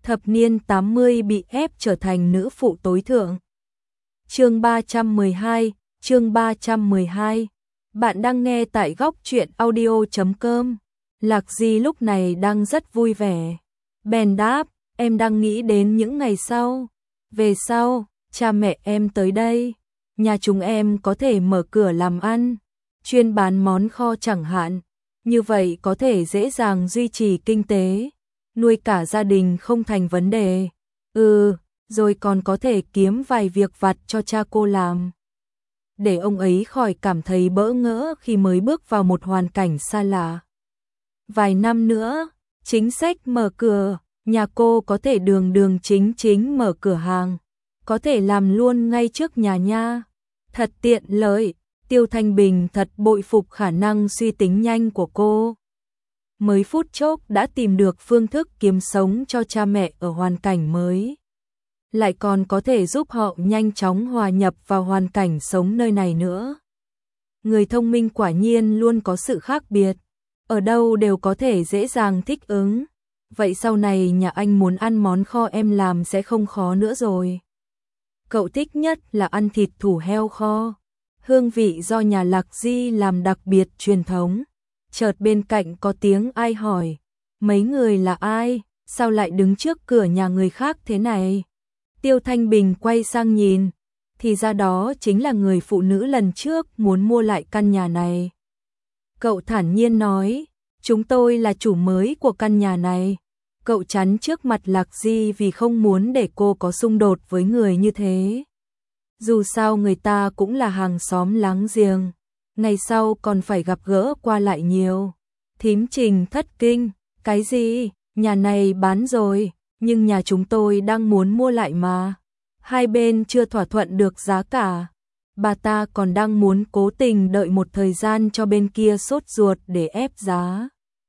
thập niên 80 bị ép trở thành nữ phụ tối thượng. Chương 312, chương 312. Bạn đang nghe tại góc truyện audio.com. Lạc Di lúc này đang rất vui vẻ. Bèn đáp, em đang nghĩ đến những ngày sau. Về sau, cha mẹ em tới đây, nhà chúng em có thể mở cửa làm ăn, chuyên bán món kho chẳng hạn. Như vậy có thể dễ dàng duy trì kinh tế, nuôi cả gia đình không thành vấn đề. Rồi còn có thể kiếm vài việc vặt cho cha cô làm. Để ông ấy khỏi cảm thấy bỡ ngỡ khi mới bước vào một hoàn cảnh xa lạ. Vài năm nữa, chính sách mở cửa, nhà cô có thể đường chính mở cửa hàng, có thể làm luôn ngay trước nhà nha. Thật tiện lợi. Tiêu Thanh Bình thật bội phục khả năng suy tính nhanh của cô. Mới phút chốc đã tìm được phương thức kiếm sống cho cha mẹ ở hoàn cảnh mới. Lại còn có thể giúp họ nhanh chóng hòa nhập vào hoàn cảnh sống nơi này nữa. Người thông minh quả nhiên luôn có sự khác biệt, ở đâu đều có thể dễ dàng thích ứng. Vậy sau này nhà anh muốn ăn món kho em làm sẽ không khó nữa rồi. Cậu thích nhất là ăn thịt thủ heo kho. Hương vị do nhà Lạc Di làm đặc biệt truyền thống. Chợt bên cạnh có tiếng ai hỏi, mấy người là ai, sao lại đứng trước cửa nhà người khác thế này? Tiêu Thanh Bình quay sang nhìn, thì ra đó chính là người phụ nữ lần trước muốn mua lại căn nhà này. Cậu thản nhiên nói, chúng tôi là chủ mới của căn nhà này. Cậu chắn trước mặt Lạc Di vì không muốn để cô có xung đột với người như thế. Dù sao người ta cũng là hàng xóm láng giềng, ngày sau còn phải gặp gỡ qua lại nhiều. Thím Trình thất kinh, cái gì, nhà này bán rồi, nhưng nhà chúng tôi đang muốn mua lại mà. Hai bên chưa thỏa thuận được giá cả. Bà ta còn đang muốn cố tình đợi một thời gian cho bên kia sốt ruột để ép giá.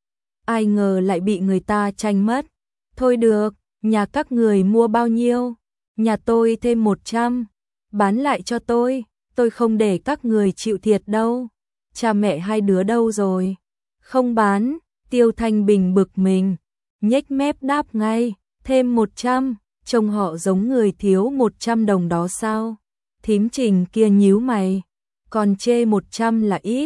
Ai ngờ lại bị người ta tranh mất. Thôi được, nhà các người mua bao nhiêu? Nhà tôi thêm 100. Bán lại cho tôi không để các người chịu thiệt đâu. Cha mẹ hai đứa đâu rồi? Không bán. Tiêu Thanh Bình bực mình, nhếch mép đáp ngay, thêm 100, trông họ giống người thiếu 100 đồng đó sao? Thím Trình kia nhíu mày, còn chê 100 là ít,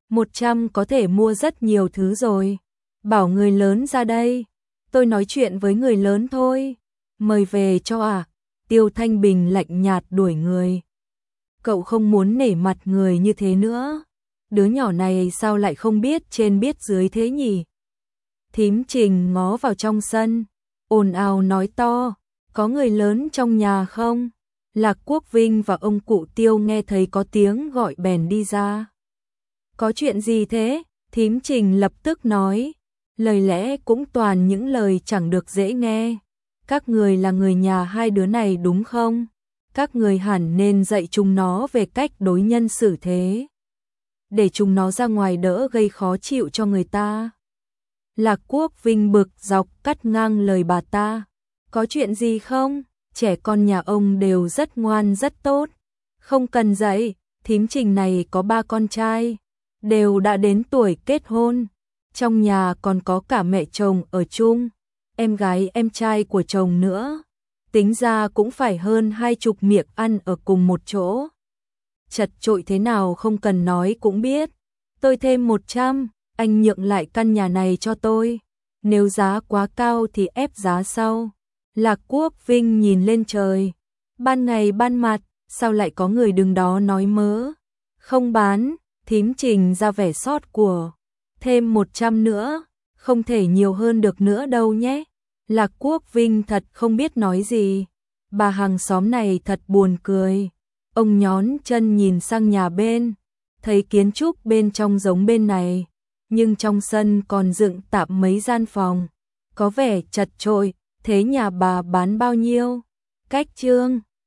100 có thể mua rất nhiều thứ rồi. Bảo người lớn ra đây, tôi nói chuyện với người lớn thôi. Mời về cho à? Tiêu Thanh Bình lạnh nhạt đuổi người. Cậu không muốn nể mặt người như thế nữa. Đứa nhỏ này sao lại không biết trên biết dưới thế nhỉ? Thím Trình ngó vào trong sân, ồn ào nói to, có người lớn trong nhà không? Lạc Quốc Vinh và ông cụ Tiêu nghe thấy có tiếng gọi bèn đi ra. Có chuyện gì thế? Thím Trình lập tức nói, lời lẽ cũng toàn những lời chẳng được dễ nghe. Các người là người nhà hai đứa này đúng không? Các người hẳn nên dạy chúng nó về cách đối nhân xử thế, để chúng nó ra ngoài đỡ gây khó chịu cho người ta. Lạc Quốc Vinh bực dọc cắt ngang lời bà ta. Có chuyện gì không? Trẻ con nhà ông đều rất ngoan rất tốt. Không cần dạy, thím Trình này có 3 con trai, đều đã đến tuổi kết hôn. Trong nhà còn có cả mẹ chồng ở chung, em gái em trai của chồng nữa. Tính ra cũng phải hơn 20 miệng ăn ở cùng một chỗ. Chật chội thế nào không cần nói cũng biết. Tôi thêm 100, anh nhượng lại căn nhà này cho tôi. Nếu giá quá cao thì ép giá sau. Lạc Quốc Vinh nhìn lên trời. Ban ngày ban mặt, sao lại có người đứng đó nói mớ? Không bán, thím Trình ra vẻ xót của. Thêm 100 nữa, không thể nhiều hơn được nữa đâu nhé. Lạc Quốc Vinh thật không biết nói gì. Bà hàng xóm này thật buồn cười. Ông nhón chân nhìn sang nhà bên, thấy kiến trúc bên trong giống bên này, nhưng trong sân còn dựng tạm mấy gian phòng, có vẻ chật chội. Thế nhà bà bán bao nhiêu? Cách trương